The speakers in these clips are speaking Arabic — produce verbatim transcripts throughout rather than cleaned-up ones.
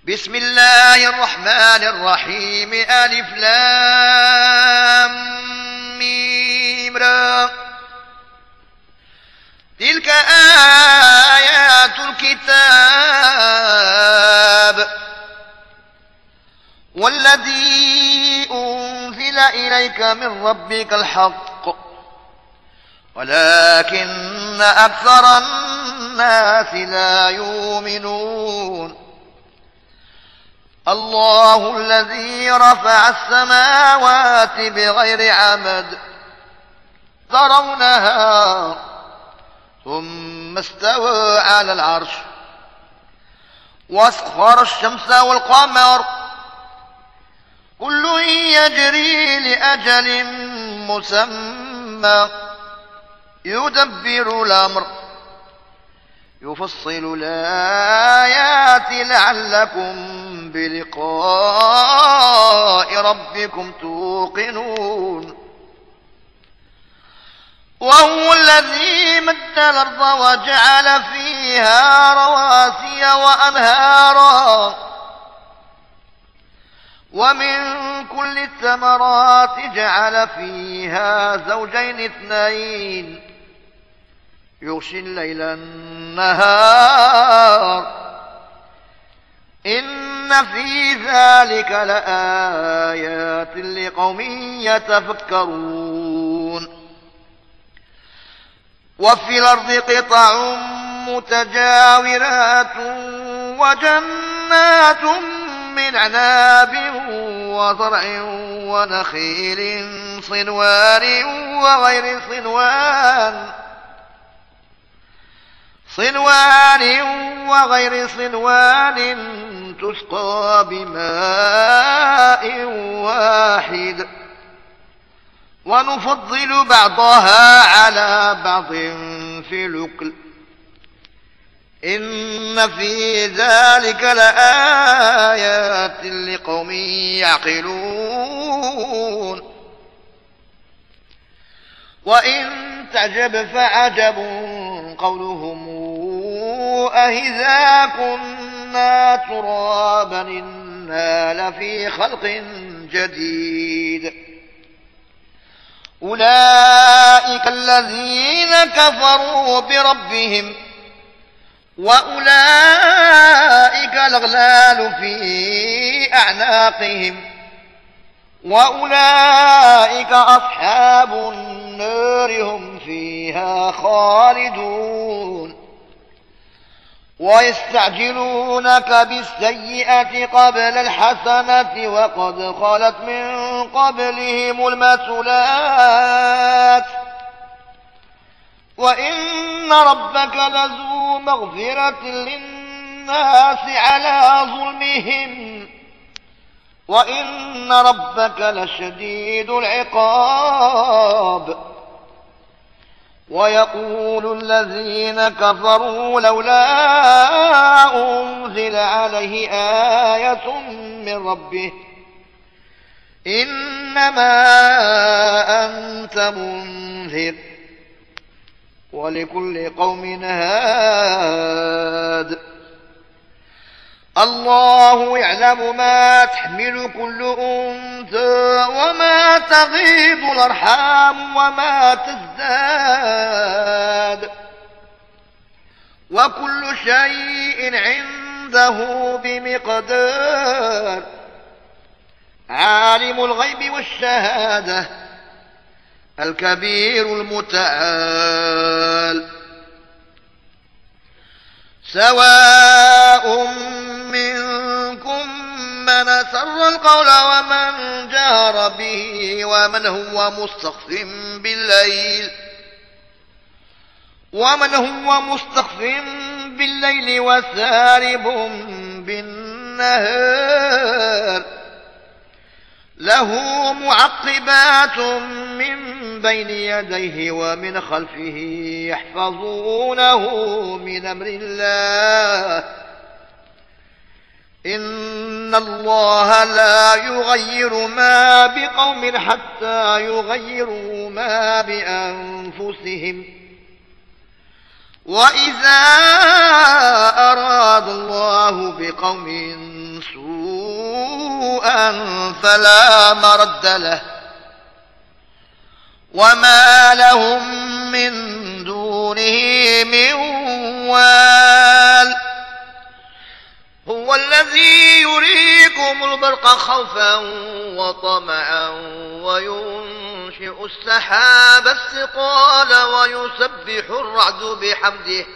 بسم الله الرحمن الرحيم ألف لام ميم را. تلك آيات الكتاب والذي أنزل إليك من ربك الحق ولكن أكثر الناس لا يؤمنون. الله الذي رفع السماوات بغير عمد ترونها ثم استوى على العرش وسخر الشمس والقمر كل يجري لأجل مسمى يدبر الأمر يفصل الآيات لعلكم بلقاء ربكم توقنون. وهو الذي مد الأرض وجعل فيها رواسي وأنهارا ومن كل الثمرات جعل فيها زوجين اثنين يغشي الليل النهار إن في ذلك لآيات لقوم يتفكرون. وفي الأرض قطع متجاورات وجنات من عناب وزرع ونخيل صنوان وغير صنوان صنوان وغير صنوان تسقى بماء واحد ونفضل بعضها على بعض في الأكل إن في ذلك لآيات لقوم يعقلون. وإن تعجب فعجب قولهم أإذا كنا ترابا إنا لفي خلق جديد. أولئك الذين كفروا بربهم وأولئك الأغلال في أعناقهم وأولئك أصحاب النار هم فيها خالدون. ويستعجلونك بالسيئة قبل الحسنة وقد خلت من قبلهم المثلات وإن ربك لذو مغفرة للناس على ظلمهم وإن ربك لشديد العقاب. ويقول الذين كفروا لولا أنزل عليه آية من ربه إنما أنت منذر ولكل قوم هاد. الله يعلم ما تحمل كل أنثى وما تغيض الأرحام وما تزداد وكل شيء عنده بمقدار. عالم الغيب والشهادة الكبير المتعال. سواء منكم من أسر القول ومن جهر به ومن هو مستخف بالليل ومن هو مستخف بالليل وسارب بالنهار له معقبات من بين يديه ومن خلفه يحفظونه من أمر الله إن الله لا يغير ما بقوم حتى يغيروا ما بأنفسهم وإذا أراد الله بقوم سوءا فلا مرد له وما لهم من دونه من وال هو الذي يريكم البرق خوفا وطمعا وينشئ السحاب الثقال ويسبح الرعد بحمده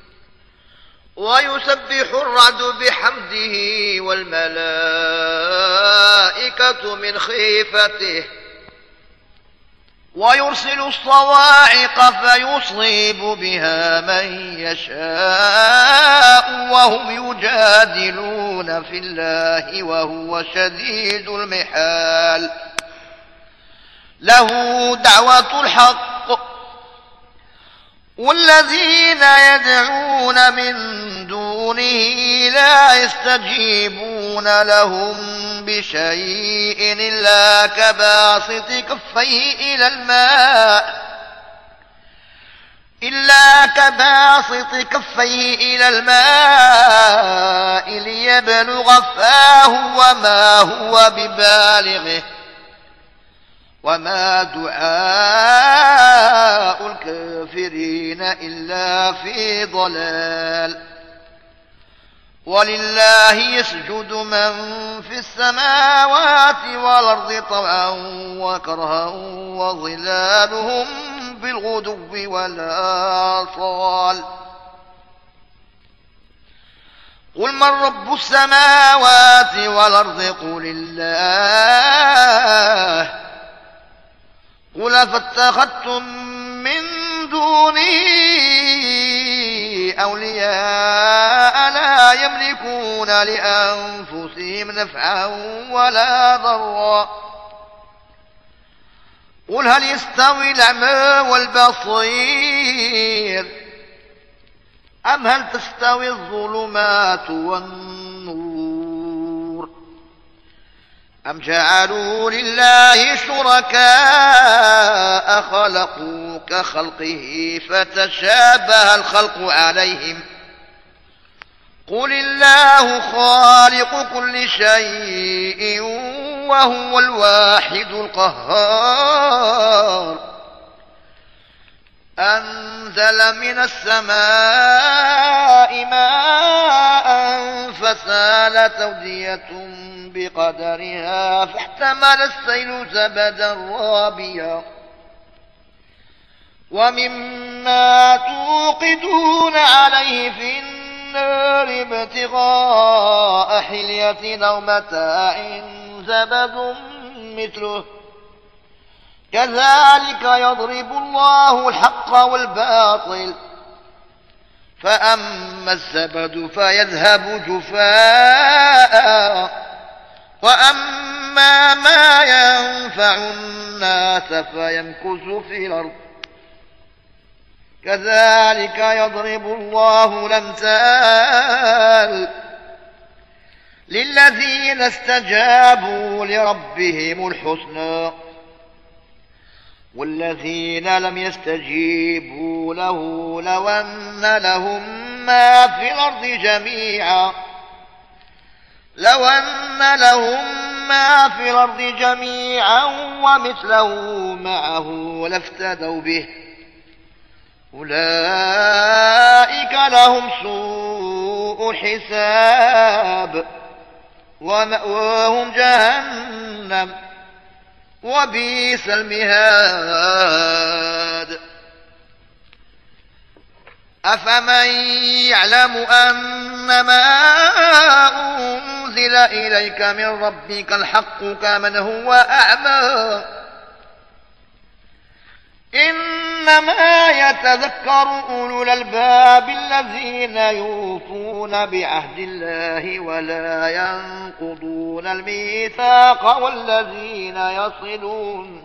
ويسبح الرعد بحمده والملائكة من خيفته ويرسل الصواعق فيصيب بها من يشاء وهم يجادلون في الله وهو شديد المحال له دعوة الحق والذين يدعون من دونه لا يستجيبون لهم بشيء إلا كباسط كفيه إلى الماء إلا كباسط كفيه إلى الماء ليبلغ فاه وما هو ببالغه وما دعاء الكافرين إلا في ضلال ولله يسجد من في السماوات والأرض طوعا وكرها وظلالهم بالغدو والآصال قل من رب السماوات والأرض قل الله قل فاتخذتم من دونه أولياء لا يملكون لأنفسهم نفعا ولا ضرا قل هل يستوي الأعمى والبصير أم هل تستوي الظلمات والنور أم جعلوا لله شركاء خلقوا كخلقه فتشابه الخلق عليهم قل الله خالق كل شيء وهو الواحد القهار أنزل من السماء ماء فسالت أودية بقدرها فاحتمل السيل زبدا رابيا ومما توقدون عليه في النار ابتغاء حلية أو متاع زبد مثله كذلك يضرب الله الحق والباطل فأما الزبد فيذهب جفاء وأما ما ينفع الناس فيمكث في الأرض كذلك يضرب الله الأمثال للذين استجابوا لربهم الحسنى والذين لم يستجيبوا له لو أن لهم ما في الأرض جميعا لو أن لهم ما في الأرض جميعا ومثله معه لافتدوا به أولئك لهم سوء الحساب ومأواهم جهنم وبئس المهاد أفمن يعلم أنما أنزل إليك من ربك الحق كمن هو أعمى إنما يتذكر أولو الألباب الذين يوفون بعهد الله ولا ينقضون الميثاق والذين يصلون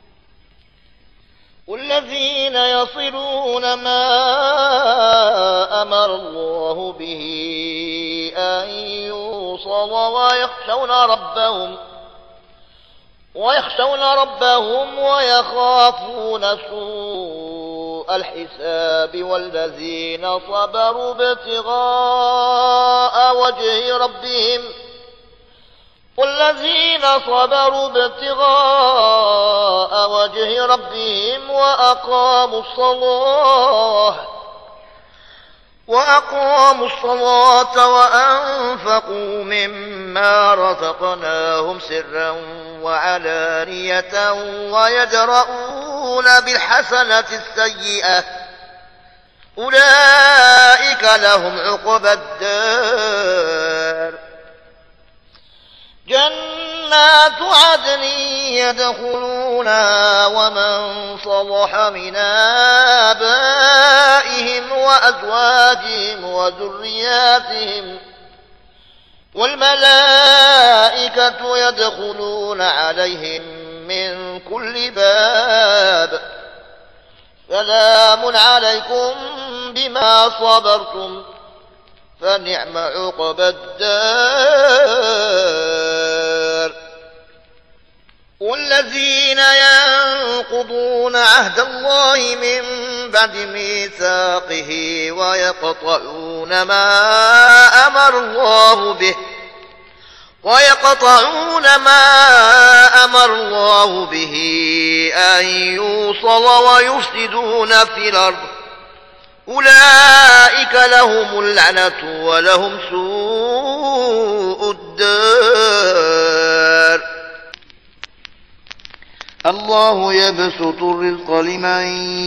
والذين يصلون ما أمر الله به أن يوصل ويخشون ربهم ويخشون ربهم ويخافون سوء الحساب والذين صبروا ابتغاء وجه ربهم والذين صبروا ابتغاء وجه ربهم وأقاموا الصلاة وأقاموا الصلاة وأنفقوا مما رزقناهم سرا وعلانية ويدرؤون بالحسنة السيئة أولئك لهم عقبى الدار جنات عدن يدخلونها ومن صلح من آبائهم وأزواجهم وذرياتهم والملائكة يدخلون عليهم من كل باب سلام عليكم بما صبرتم فنعم عقبى الدار والذين ينقضون عهد الله من بعد ميثاقه ويقطعون ما أمر الله به ويقطعون ما أمر الله به أن يوصل ويفسدون في الأرض أولئك لهم اللعنة ولهم سوء الدار الله يبسط الرزق لمن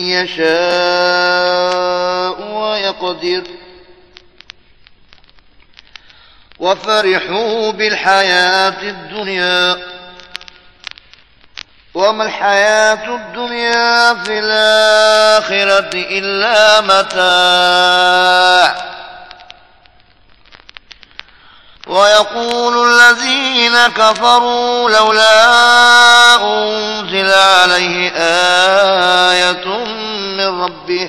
يشاء ويقدر وفرحوا بالحياة الدنيا وما الحياة الدنيا في الآخرة إلا متاع ويقول الذين كفروا لولا أنزل عليه آية من ربه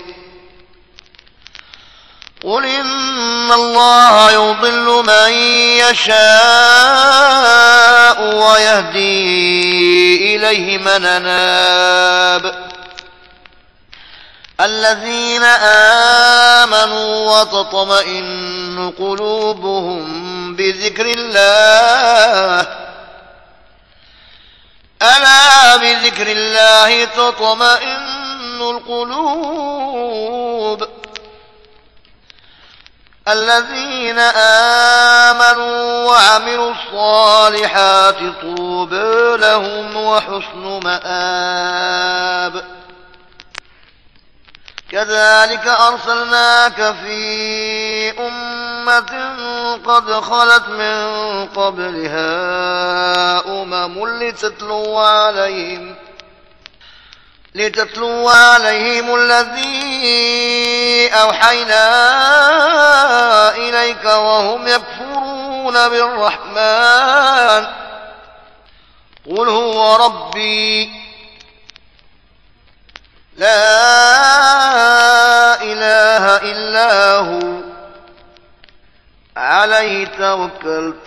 قل إن الله يضل من يشاء ويهدي إليه من أناب الذين آمنوا وتطمئن قلوبهم بذكر الله ألا بذكر الله تطمئن القلوب الذين آمنوا وعملوا الصالحات طوبى لهم وحسن مآب كذلك أرسلناك في أمة قد خلت من قبلها أمم لتتلو عليهم لتتلو عليهم الذي أوحينا إليك وهم يكفرون بالرحمن قل هو ربي لا إله إلا هو عليه توكلت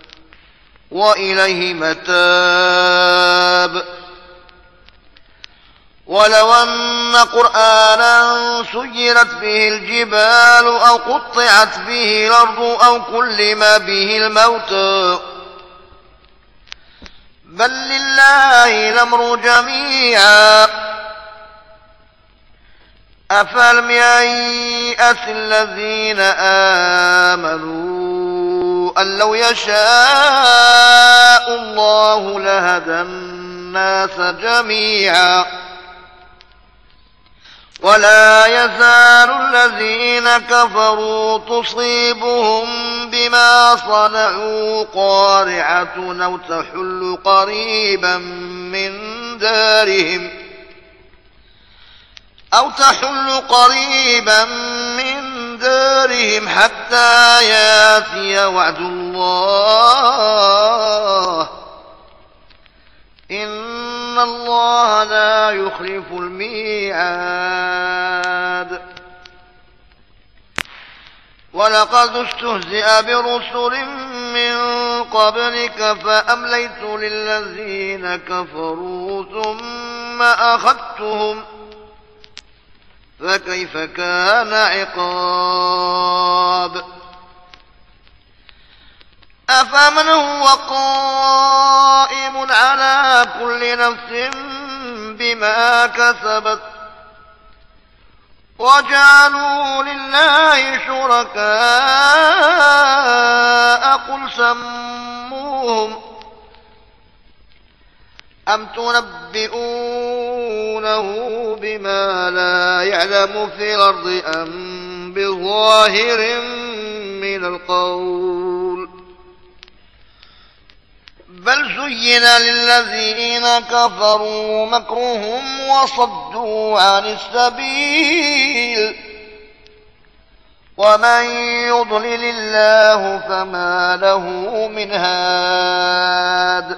وإليه متاب ولو أن قرآنا سيرت به الجبال أو قطعت به الأرض أو كلم به الموتى بل لله الأمر جميعا أفلم ييأس الذين آمنوا أن لو يشاء الله لهدى الناس جميعا ولا يزال الذين كفروا تصيبهم بما صنعوا قارعة أو تحل قريبا من دارهم أو تحل قريبا من دارهم حتى ياتي وعد الله إن الله لا يخلف الميعاد ولقد استهزئ برسل من قبلك فأمليت للذين كفروا ثم أخذتهم فكيف كان عقاب أفمن هو قائم على كل نفس بما كسبت وجعلوا لله شركاء قل سموهم أم تنبئونه بما لا يعلم في الأرض أم بظاهر من القول بل زين للذين كفروا مكرهم وصدوا عن السبيل ومن يضلل الله فما له من هاد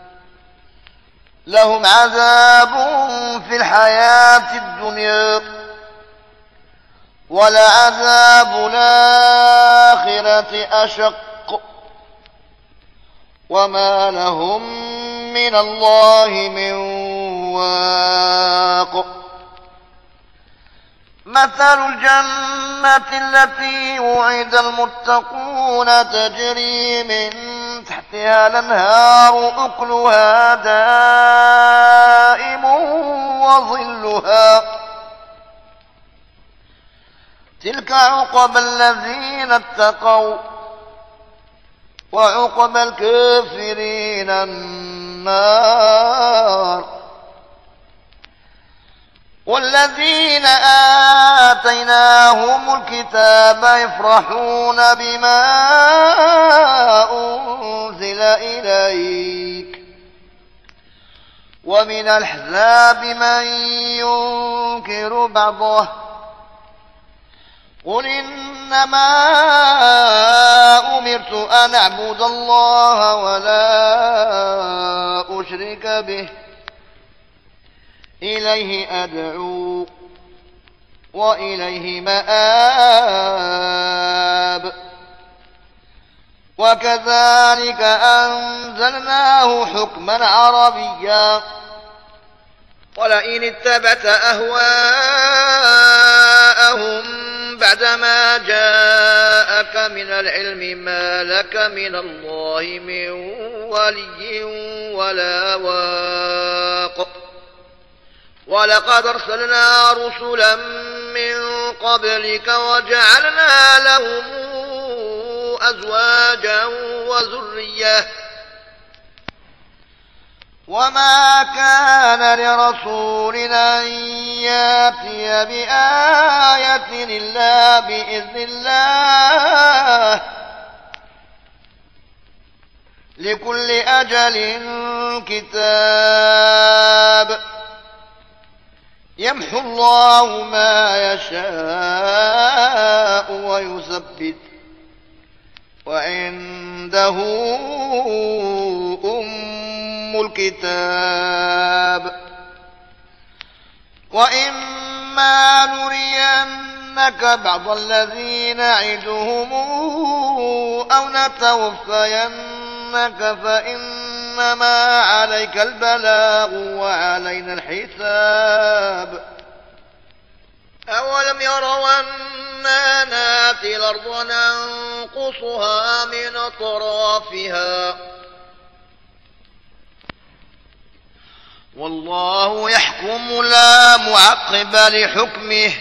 لهم عذاب في الحياة الدنيا ولعذاب الآخرة أشق وما لهم من الله من واق مثل الجنة التي وعد المتقون تجري من تحتها الأنهار أكلها دائم وظلها تلك عقبى الذين اتقوا وعقبى الكافرين النار والذين آتيناهم الكتاب يفرحون بما أنزل إليك ومن الأحزاب من ينكر بعضه قل إنما أمرت أن أعبد الله ولا أشرك به إليه أدعو وإليه مآب وكذلك أنزلناه حكما عربيا ولئن اتبعت أهواءهم بعدما جاءك من العلم ما لك من الله من ولي ولا واق ولقد أرسلنا رسلا من قبلك وجعلنا لهم أزواجا وذرية وما كان لرسول أن يأتي بآية إلا بإذن الله لكل أجل كتاب يمحو الله ما يشاء ويثبت وعنده أم الكتاب وإما نرينك بعض الذين نعدهم أو نتوفينك فإنما عليك البلاغ وعلينا الحساب أولم يروا أنا ناتي الأرض ننقصها من أطرافها والله يحكم لا معقب لحكمه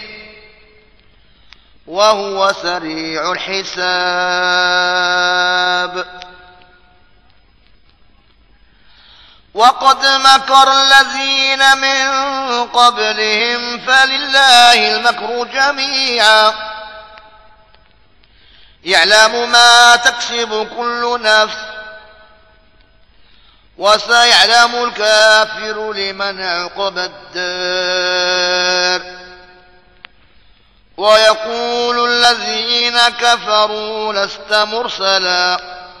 وهو سريع الحساب وقد مكر الذين من قبلهم فلله المكر جميعا يعلم ما تكسب كل نفس وسيعلم الكافر لمن عقب الدار ويقول الذين كفروا لست مرسلا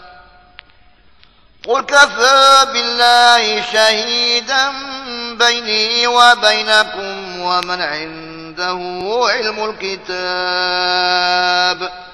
قل كفى بالله شهيدا بيني وبينكم ومن عنده علم الكتاب